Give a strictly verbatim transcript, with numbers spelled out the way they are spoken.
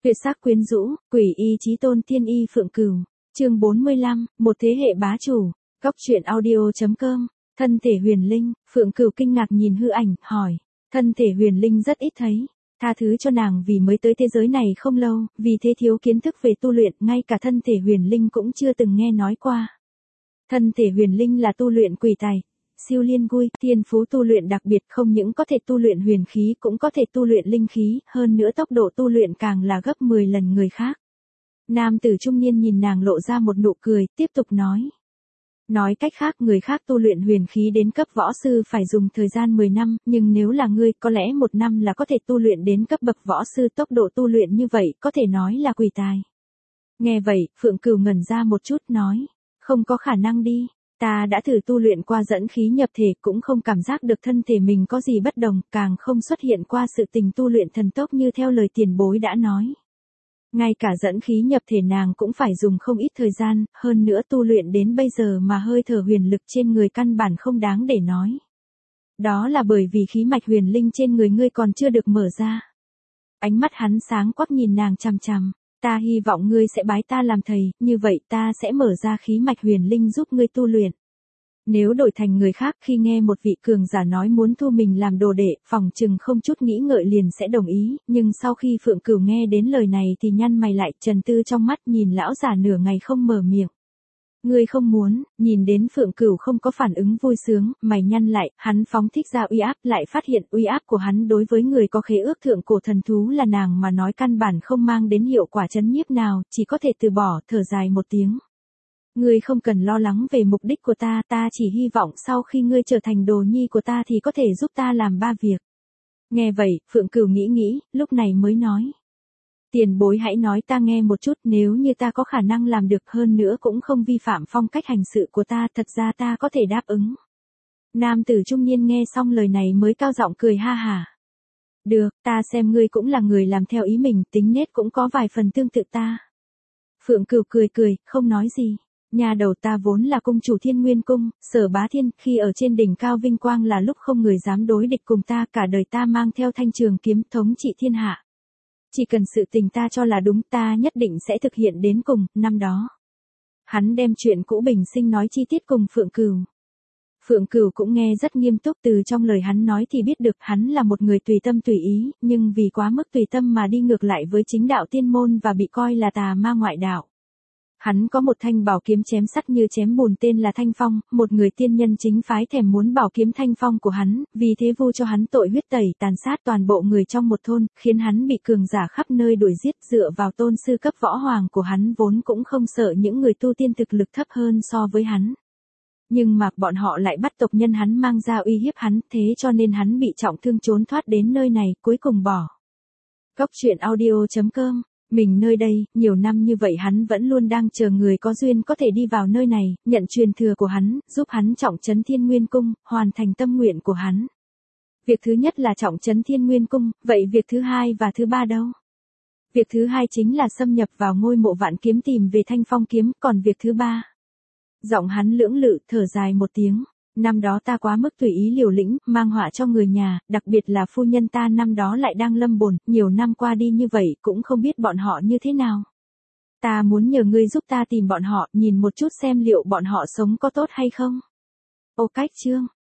Tuyệt sắc quyến rũ, quỷ y chí tôn tiên y Phượng Cửu. Chương bốn mươi lăm, một thế hệ bá chủ. Góc truyện audio chấm com. Thân thể huyền linh, Phượng Cửu kinh ngạc nhìn hư ảnh, hỏi. Thân thể huyền linh rất ít thấy. Tha thứ cho nàng vì mới tới thế giới này không lâu, vì thế thiếu kiến thức về tu luyện, ngay cả thân thể huyền linh cũng chưa từng nghe nói qua. Thân thể huyền linh là tu luyện quỷ tài, siêu liên vui, thiên phú tu luyện đặc biệt, không những có thể tu luyện huyền khí cũng có thể tu luyện linh khí, hơn nữa tốc độ tu luyện càng là gấp mười lần người khác. Nam tử trung niên nhìn nàng lộ ra một nụ cười, tiếp tục nói. Nói cách khác, người khác tu luyện huyền khí đến cấp võ sư phải dùng thời gian mười năm, nhưng nếu là ngươi, có lẽ một năm là có thể tu luyện đến cấp bậc võ sư, tốc độ tu luyện như vậy, có thể nói là quỷ tài. Nghe vậy, Phượng Cửu ngẩn ra một chút nói, không có khả năng đi, ta đã thử tu luyện qua dẫn khí nhập thể cũng không cảm giác được thân thể mình có gì bất đồng, càng không xuất hiện qua sự tình tu luyện thần tốc như theo lời tiền bối đã nói. Ngay cả dẫn khí nhập thể nàng cũng phải dùng không ít thời gian, hơn nữa tu luyện đến bây giờ mà hơi thở huyền lực trên người căn bản không đáng để nói. Đó là bởi vì khí mạch huyền linh trên người ngươi còn chưa được mở ra. Ánh mắt hắn sáng quắc nhìn nàng chằm chằm, ta hy vọng ngươi sẽ bái ta làm thầy, như vậy ta sẽ mở ra khí mạch huyền linh giúp ngươi tu luyện. Nếu đổi thành người khác khi nghe một vị cường giả nói muốn thu mình làm đồ đệ, phòng chừng không chút nghĩ ngợi liền sẽ đồng ý, nhưng sau khi Phượng Cửu nghe đến lời này thì nhăn mày lại, trần tư trong mắt nhìn lão giả nửa ngày không mở miệng. Ngươi không muốn, nhìn đến Phượng Cửu không có phản ứng vui sướng, mày nhăn lại, hắn phóng thích ra uy áp, lại phát hiện uy áp của hắn đối với người có khế ước thượng cổ thần thú là nàng mà nói căn bản không mang đến hiệu quả chấn nhiếp nào, chỉ có thể từ bỏ, thở dài một tiếng. Ngươi không cần lo lắng về mục đích của ta, ta chỉ hy vọng sau khi ngươi trở thành đồ nhi của ta thì có thể giúp ta làm ba việc. Nghe vậy, Phượng Cửu nghĩ nghĩ, lúc này mới nói. Tiền bối hãy nói ta nghe một chút, nếu như ta có khả năng làm được, hơn nữa cũng không vi phạm phong cách hành sự của ta, thật ra ta có thể đáp ứng. Nam tử trung niên nghe xong lời này mới cao giọng cười ha hả. Được, ta xem ngươi cũng là người làm theo ý mình, tính nết cũng có vài phần tương tự ta. Phượng Cửu cười cười, không nói gì. Nhà đầu ta vốn là cung chủ Thiên Nguyên Cung, Sở Bá Thiên, khi ở trên đỉnh cao vinh quang là lúc không người dám đối địch cùng ta, cả đời ta mang theo thanh trường kiếm thống trị thiên hạ. Chỉ cần sự tình ta cho là đúng, ta nhất định sẽ thực hiện đến cùng. Năm đó, hắn đem chuyện cũ bình sinh nói chi tiết cùng Phượng Cửu. Phượng Cửu cũng nghe rất nghiêm túc, từ trong lời hắn nói thì biết được hắn là một người tùy tâm tùy ý, nhưng vì quá mức tùy tâm mà đi ngược lại với chính đạo tiên môn và bị coi là tà ma ngoại đạo. Hắn có một thanh bảo kiếm chém sắt như chém bùn tên là Thanh Phong, một người tiên nhân chính phái thèm muốn bảo kiếm Thanh Phong của hắn, vì thế vu cho hắn tội huyết tẩy, tàn sát toàn bộ người trong một thôn, khiến hắn bị cường giả khắp nơi đuổi giết, dựa vào tôn sư cấp võ hoàng của hắn vốn cũng không sợ những người tu tiên thực lực thấp hơn so với hắn. Nhưng mà bọn họ lại bắt tộc nhân hắn mang ra uy hiếp hắn, thế cho nên hắn bị trọng thương trốn thoát đến nơi này, cuối cùng bỏ. Góc truyện audio chấm com. Mình nơi đây, nhiều năm như vậy hắn vẫn luôn đang chờ người có duyên có thể đi vào nơi này, nhận truyền thừa của hắn, giúp hắn trọng trấn Thiên Nguyên Cung, hoàn thành tâm nguyện của hắn. Việc thứ nhất là trọng trấn Thiên Nguyên Cung, vậy việc thứ hai và thứ ba đâu? Việc thứ hai chính là xâm nhập vào ngôi mộ Vạn Kiếm tìm về Thanh Phong kiếm, còn việc thứ ba. Giọng hắn lưỡng lự, thở dài một tiếng. Năm đó ta quá mức tùy ý liều lĩnh, mang họa cho người nhà, đặc biệt là phu nhân ta năm đó lại đang lâm bồn, nhiều năm qua đi như vậy cũng không biết bọn họ như thế nào. Ta muốn nhờ ngươi giúp ta tìm bọn họ, nhìn một chút xem liệu bọn họ sống có tốt hay không. Ô cách chương,